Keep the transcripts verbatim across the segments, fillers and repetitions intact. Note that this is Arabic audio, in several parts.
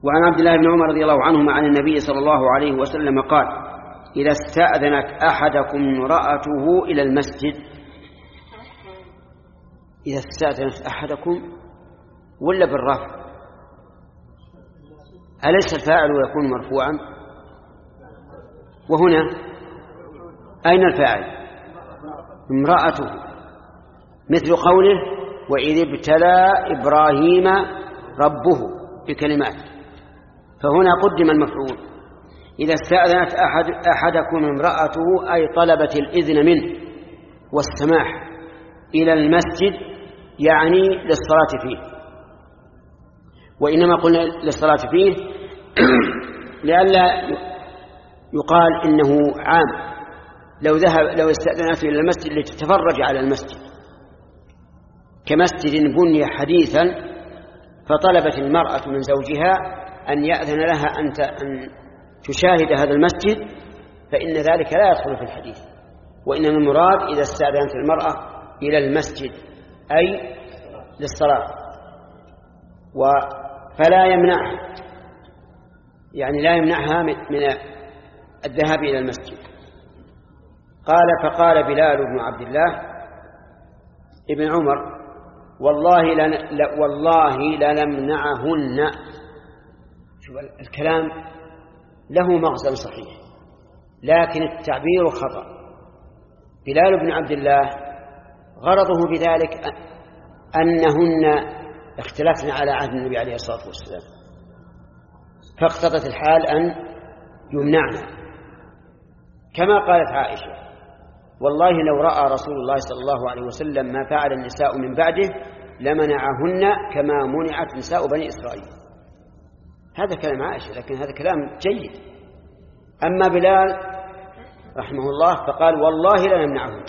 وعن عبد الله بن عمر رضي الله عنهما عن النبي صلى الله عليه وسلم قال: إذا استأذنت أحدكم امرأته إلى المسجد. إذا استأذنت أحدكم ولا بالرفع؟ أليس الفاعل يكون مرفوعا؟ وهنا أين الفاعل؟ امرأته، مثل قوله: وإذ ابتلى إبراهيم ربه بكلمات، فهنا قدم المفعول. إذا استأذنت أحد أحدكم امرأته أي طلبت الإذن منه والسماح إلى المسجد، يعني للصلاة فيه. وإنما قلنا للصلاة فيه لئلا يقال إنه عام، لو ذهب لو استأذنت إلى المسجد لتتفرج على المسجد، كمسجد بني حديثا فطلبت المرأة من زوجها أن يأذن لها أن تشاهد هذا المسجد، فإن ذلك لا يدخل في الحديث. وإنما المراد إذا استأذنت المرأة إلى المسجد أي للصلاة، فلا يمنعها، يعني لا يمنعها من الذهاب إلى المسجد. قال: فقال بلال بن عبد الله ابن عمر: والله لن والله لنمنعهن. شوف الكلام له مغزى صحيح، لكن التعبير خطأ. بلال بن عبد الله غرضه بذلك أنهن اختلفن على عهد النبي عليه الصلاة والسلام، فاقتضت الحال أن يمنعنا، كما قالت عائشة: والله لو رأى رسول الله صلى الله عليه وسلم ما فعل النساء من بعده لمنعهن كما منعت نساء بني إسرائيل. هذا كلام عائشة، لكن هذا كلام جيد. أما بلال رحمه الله فقال: والله لا نمنعهن.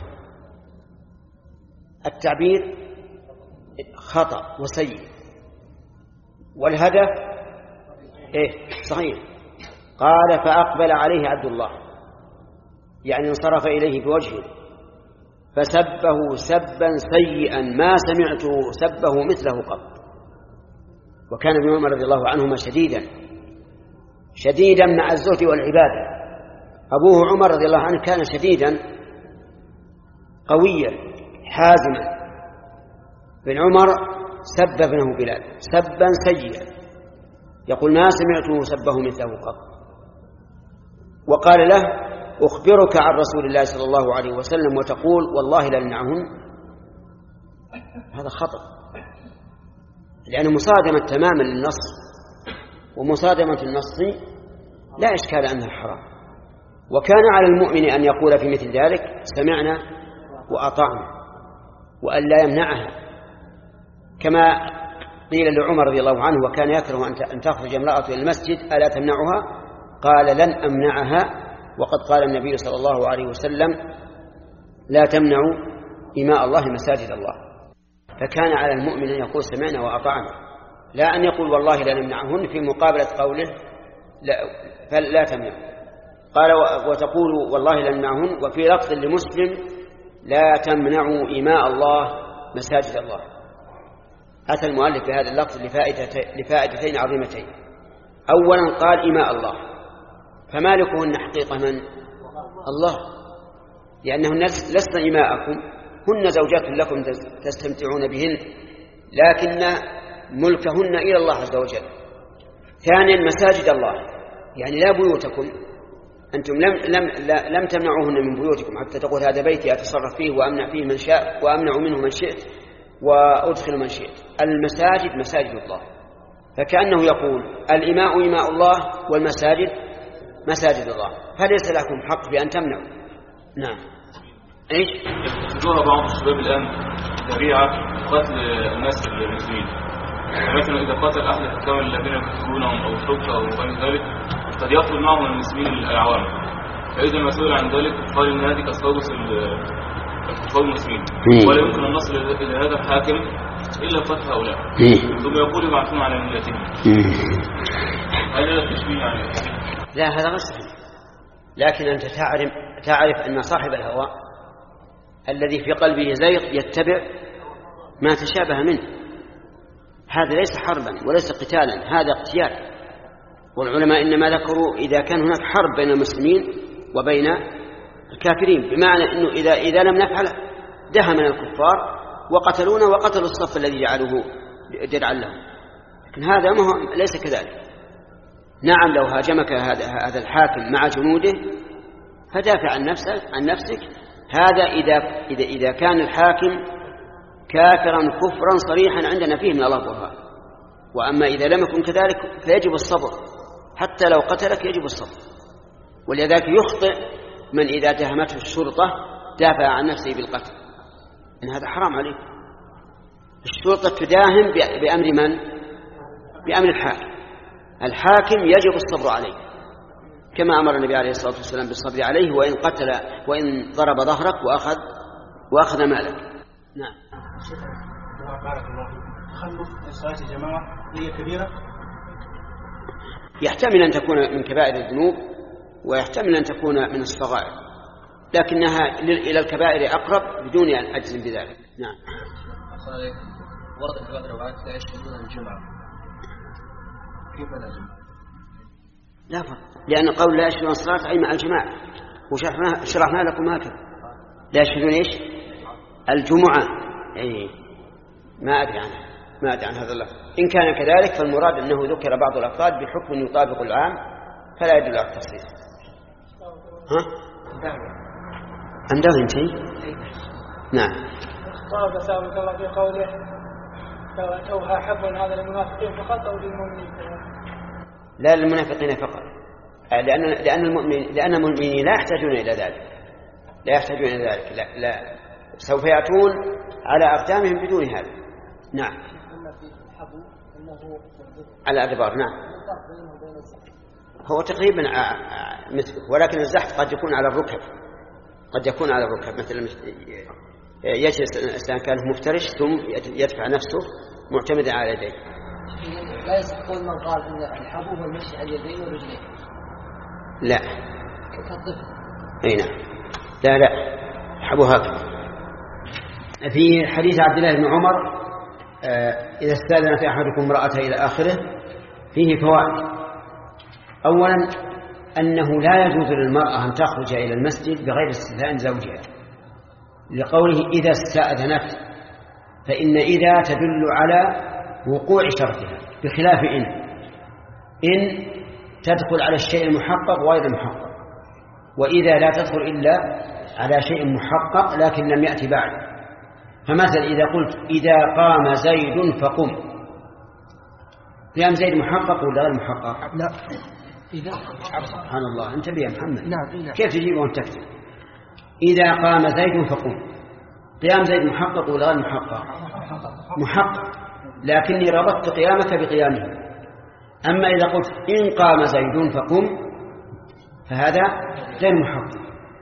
التعبير خطأ وسيء، والهدف إيه صحيح. قال: فأقبل عليه عبد الله، يعني انصرف إليه بوجهه فسبه سبا سيئا ما سمعته سبه مثله قط. وكان ابن عمر رضي الله عنهما شديدا شديدا مع الزهد والعبادة. أبوه عمر رضي الله عنه كان شديدا قويا حازما. ابن عمر سب ابنه بلال سبا سيئا، يقول: ما سمعته سبه مثله قط. وقال له: أخبرك عن رسول الله صلى الله عليه وسلم وتقول والله لنمنعهن. هذا خطأ، لأنه مصادمة تماما للنص، ومصادمة النص لا إشكال أنها حرام. وكان على المؤمن أن يقول في مثل ذلك: سمعنا وأطعنا، وأن لا يمنعها، كما قيل لعمر رضي الله عنه وكان يكره أن تخرج امرأة إلى المسجد: ألا تمنعها؟ قال: لن أمنعها، وقد قال النبي صلى الله عليه وسلم: لا تمنعوا إماء الله مساجد الله. فكان على المؤمن أن يقول: سمعنا وأطعنا، لا أن يقول والله لا نمنعهن في مقابلة قوله لا, فلا تمنعوا. قال: وتقول والله لا نمنعهن. وفي لفظ لمسلم: لا تمنعوا إماء الله مساجد الله. أتى المؤلف بهذا اللفظ لفائدتين عظيمتين. أولا قال إماء الله، فمالكهن حقيقة من؟ الله، لأنهن لسن إماءكم، هن زوجات لكم تستمتعون بهن، لكن ملكهن إلى الله عز وجل. ثانيا مساجد الله، يعني لا بيوتكم، أنتم لم, لم, لم تمنعوهن من بيوتكم حتى تقول هذا بيتي أتصرف فيه وأمنع فيه من شاء وأمنع منه من شئت وأدخل من شئت. المساجد مساجد الله، فكأنه يقول الإماء إماء الله والمساجد مساجد الله، فليس لكم حق بأن تمنعوا. نعم. إيش؟ يتخذوها بعض الشباب الآن ذريعة قتل الناس المسلمين. مثلا إذا قتل أحد الحكام الذين يقتلونهم أو الشرطة أو غير ذلك قد يقتل معهم المسلمين الأعوام، فإذا المسؤول عن ذلك قال إن هذه تستوصل الاقتصاد المسلمين، ولا يمكن النصر إلى هذا الحاكم إلا قتل هؤلاء، ثم يقول يبعثون على ملتهم. هذا تشبيه يعني؟ لا، هذا غير صحيح. لكن أنت تعرف تعرف أن صاحب الهوى الذي في قلبه زيغ يتبع ما تشابه منه. هذا ليس حربا وليس قتالا، هذا اقتيال. والعلماء إنما ذكروا إذا كان هناك حرب بين المسلمين وبين الكافرين، بمعنى أنه إذا, إذا لم نفعل دهمنا الكفار وقتلونا وقتلوا الصف الذي جعلوه درعا لهم. لكن هذا ما هو ليس كذلك. نعم لو هاجمك هذا الحاكم مع جنوده فدافع عن نفسك, عن نفسك هذا إذا, إذا, إذا كان الحاكم كافرا كفرا صريحا عندنا فيه من الله برهان. وأما إذا لم يكن كذلك فيجب الصبر، حتى لو قتلك يجب الصبر. ولذلك يخطئ من إذا دهمته الشرطة دافع عن نفسه بالقتل، إن هذا حرام عليه. الشرطة تداهم بأمر من؟ بأمر الحاكم. الحاكم يجب الصبر عليه، كما أمر النبي عليه الصلاة والسلام بالصبر عليه وإن قتل وإن ضرب ظهرك وأخذ وأخذ مالك. نعم. بارك الله فيك. تخلف صلاة الجماعة هي كبيرة؟ يحتمل أن تكون من كبائر الذنوب ويحتمل أن تكون من الصغائر، لكنها إلى الكبائر أقرب بدون أن أجزم بذلك. نعم. ورد في بعض الروايات لا يشهدون الجمعة، كيف لا جمعة؟ لا فرق، لأن قول لا يشهدون الصلاة أي مع الجماعة، وشرحنا لكم هكذا. لا يشهدون إيش؟ الجمعة. أي ما أدري عنه ما أدري عن هذا اللفظ. إن كان كذلك فالمراد أنه ذكر بعض الأفراد بحكم يطابق العام فلا يدل على التخصيص. ها؟ أمده انتهي؟ نعم. طاب سابق الله في قوله توها حب هذا للمنافقين فقط أو للمؤمنين؟ لا للمنافقين فقط، لأن لأن المؤمنين لأن المؤمنين لا يحتاجون إلى ذلك، لا يحتاجون إلى ذلك، لا, لا سوف يأتون على أقدامهم بدون هذا. نعم. على الأدبار. نعم. هو تقريبا مثله، ولكن الزحف قد يكون على الركب، قد يكون على الركب، مثل يجلس الإنسان كان مفترش ثم يدفع نفسه معتمدا على يديه. لا يستقول من قال ان الحبو هو المشي على اليدين والرجلين. لا. كالطفل. اي نعم. لا لا الحبو هكذا. في حديث عبد الله بن عمر آه إذا استأذنت أحدكم امرأته إلى آخره فيه فوائد. أولا أنه لا يجوز للمرأة أن تخرج إلى المسجد بغير استئذان زوجها، لقوله إذا استأذنت، فإن إذا تدل على وقوع شرطها، بخلاف إن إن تدخل على الشيء المحقق وغير المحقق، وإذا لا تدخل إلا على شيء محقق لكن لم يأتي بعد. فمثلا إذا قلت إذا قام زيد فقم، قيام زيد محقق ولا غير محقق؟ لا. إذا سبحان الله انتبه يا محمد. نعم. كيف تجيبه وانت تكتب إذا قام زيد فقم؟ قيام زيد محقق ولا غير محقق؟ محقق، لكني ربطت قيامك بقيامه. أما إذا قلت إن قام زيد فقم فهذا غير محقق.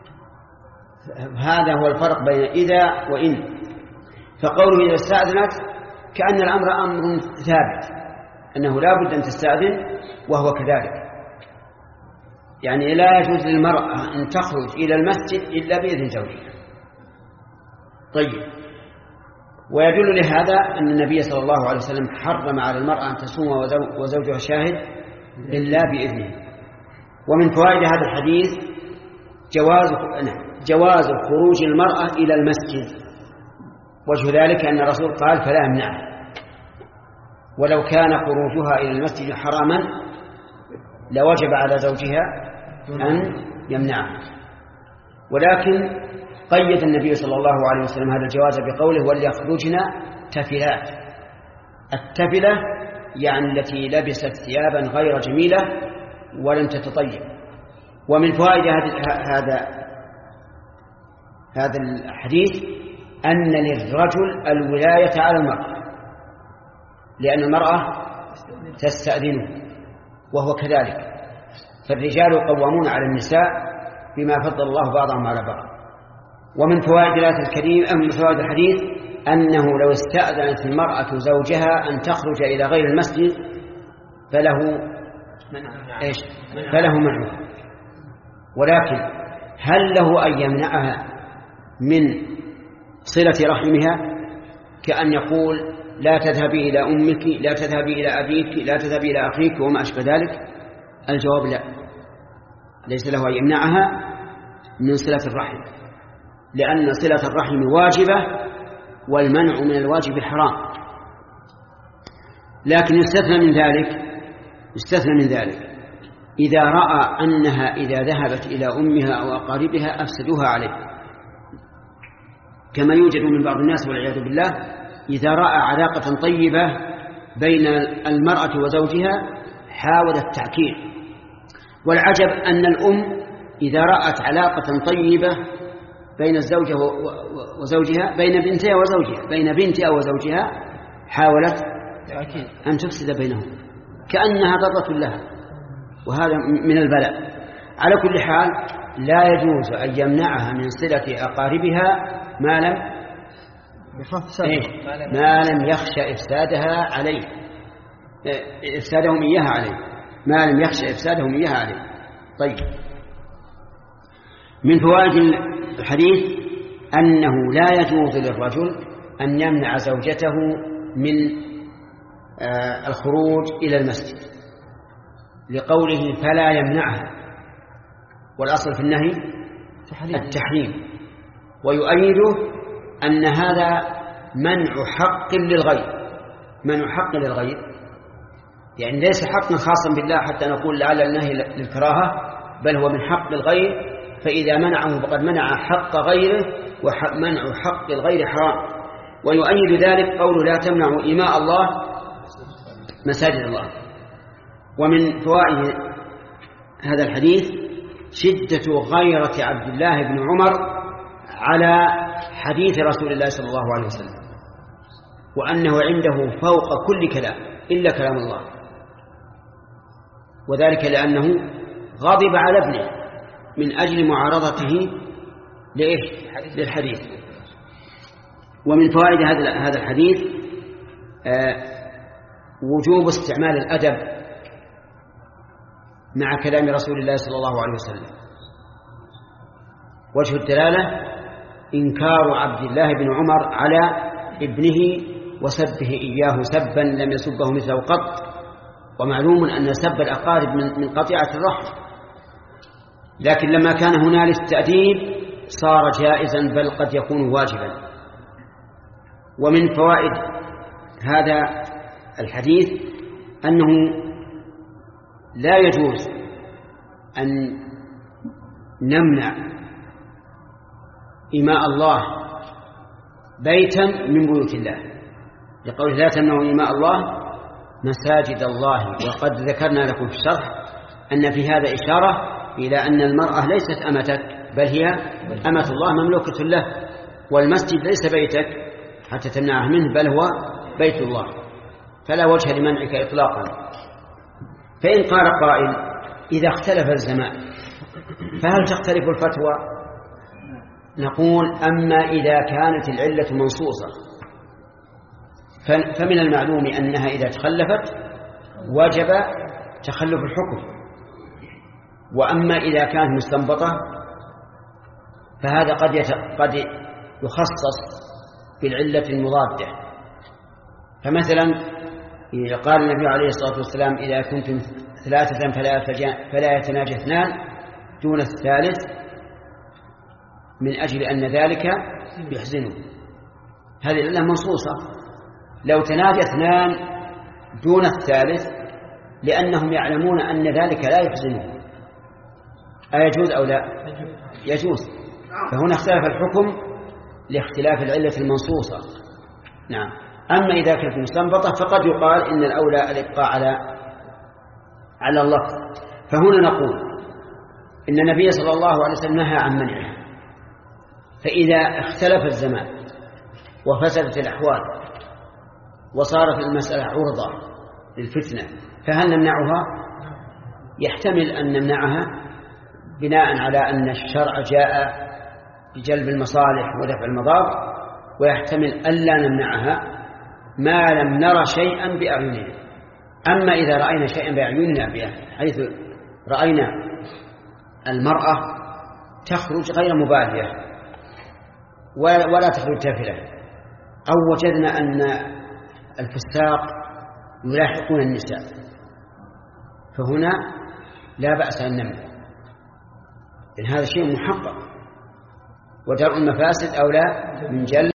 هذا هو الفرق بين إذا وإن. فقوله إذا استأذنت كأن الأمر أمر ثابت، أنه لا بد أن تستأذن، وهو كذلك. يعني لا يجوز للمرأة أن تخرج إلى المسجد إلا بإذن زوجها. طيب، ويدل لهذا أن النبي صلى الله عليه وسلم حرم على المرأة أن تصوم وزوجها شاهد إلا بإذنه. ومن فوائد هذا الحديث جواز جواز خروج المرأة إلى المسجد. وجه ذلك أن الرسول قال فلا يمنعها، ولو كان خروجها إلى المسجد حراما لوجب على زوجها أن يمنعها، ولكن قيد النبي صلى الله عليه وسلم هذا الجواز بقوله وليخرجن تفلات. التفلة يعني التي لبست ثيابا غير جميلة ولم تتطيب. ومن فوائد هذا هذا الحديث أن للرجل الولاية على المرأة، لأن المرأة تستأذنه وهو كذلك، فالرجال قوامون على النساء بما فضل الله بعضهم على بعض. ومن فوائد الآية الكريمة أم فوائد الحديث أنه لو استأذنت المرأة زوجها أن تخرج إلى غير المسجد فله إيش؟ فله منعها. ولكن هل له أن يمنعها من صلة رحمها، كأن يقول لا تذهبي إلى أمك، لا تذهبي إلى أبيك، لا تذهبي إلى أخيك وما أشبه ذلك؟ الجواب لا، ليس له أن يمنعها من صلة الرحم، لأن صلة الرحم واجبة والمنع من الواجب حرام. لكن يستثنى من ذلك يستثنى من ذلك إذا رأى أنها إذا ذهبت إلى أمها أو أقاربها أفسدوها عليه، كما يوجد من بعض الناس والعياذ بالله إذا رأى علاقة طيبة بين المرأة وزوجها حاول التعكير. والعجب أن الأم إذا رأت علاقة طيبة بين الزوجة وزوجها بين بنتها وزوجها بين بنتها وزوجها حاولت أن تفسد بينهم كأنها ضرة لها، وهذا من البلاء. على كل حال لا يجوز أن يمنعها من صلة أقاربها ما لم إيه؟ ما لم يخشى إفسادها عليه إفسادهم إياها عليه ما لم يخشى إفسادهم إياها عليه. طيب، من فوائد الحديث أنه لا يجوز للرجل أن يمنع زوجته من آه الخروج إلى المسجد، لقوله فلا يمنعها، والأصل في النهي التحريم، ويؤيده أن هذا منع حق للغير منع حق للغير يعني ليس حقا خاصا بالله حتى نقول لعل النهي للكراهة، بل هو من حق الغير، فإذا منعه فقد منع حق غيره، ومنع حق الغير حرام. ويؤيد ذلك قول لا تمنعوا إماء الله مساجد الله. ومن فوائد هذا الحديث شدة غيرة عبد الله بن عمر على حديث رسول الله صلى الله عليه وسلم، وأنه عنده فوق كل كلام إلا كلام الله، وذلك لأنه غضب على ابنه من أجل معارضته للحديث. ومن فوائد هذا الحديث وجوب استعمال الأدب مع كلام رسول الله صلى الله عليه وسلم. وجه الدلالة إنكار عبد الله بن عمر على ابنه وسبه إياه سبا لم يسبه مثله قط، ومعلوم أن سب الأقارب من قطيعة الرحم، لكن لما كان هنالك التأديب صار جائزا بل قد يكون واجبا. ومن فوائد هذا الحديث أنه لا يجوز أن نمنع إماء الله بيتا من بيوت الله، لقول لا تمنعوا إماء الله مساجد الله. وقد ذكرنا لكم في الشرح أن في هذا إشارة إلى أن المرأة ليست أمتك بل هي أمة الله مملوكة له، والمسجد ليس بيتك حتى تمنعه منه بل هو بيت الله، فلا وجه لمنعك إطلاقا. فإن قال قائل إذا اختلف الزمان فهل تختلف الفتوى؟ نقول أما إذا كانت العلة منصوصة فمن المعلوم أنها إذا تخلفت وجب تخلف الحكم، وأما إذا كانت مستنبطة فهذا قد قد يخصص بالعلة المضادة. فمثلا قال النبي عليه الصلاة والسلام إذا كنتم ثلاثة فلا يتناجى اثنان دون الثالث من أجل أن ذلك يحزنه، هذه العلة منصوصة. لو تناجى اثنان دون الثالث لأنهم يعلمون أن ذلك لا يحزنه أيجوز أو لا؟ يجوز. فهنا اختلف الحكم لاختلاف العلة المنصوصة. نعم. أما إذا كانت مستنبطة فقد يقال إن الأولى الإبقاء على على اللفظ. فهنا نقول إن النبي صلى الله عليه وسلم نهى عن منعها، فإذا اختلف الزمان وفسدت الأحوال وصارت المسألة عرضة للفتنة فهل نمنعها؟ يحتمل أن نمنعها بناء على أن الشرع جاء بجلب المصالح ودفع المضار، ويحتمل ألا نمنعها ما لم نرى شيئا بأعيننا. أما إذا رأينا شيئا بأعيننا حيث رأينا المرأة تخرج غير مبالية ولا تخرج تافلة، أو وجدنا أن الفساق يلاحقون النساء، فهنا لا بأس أن نمنع، لأن هذا شيء محقق، ودرء المفاسد أولى من جلب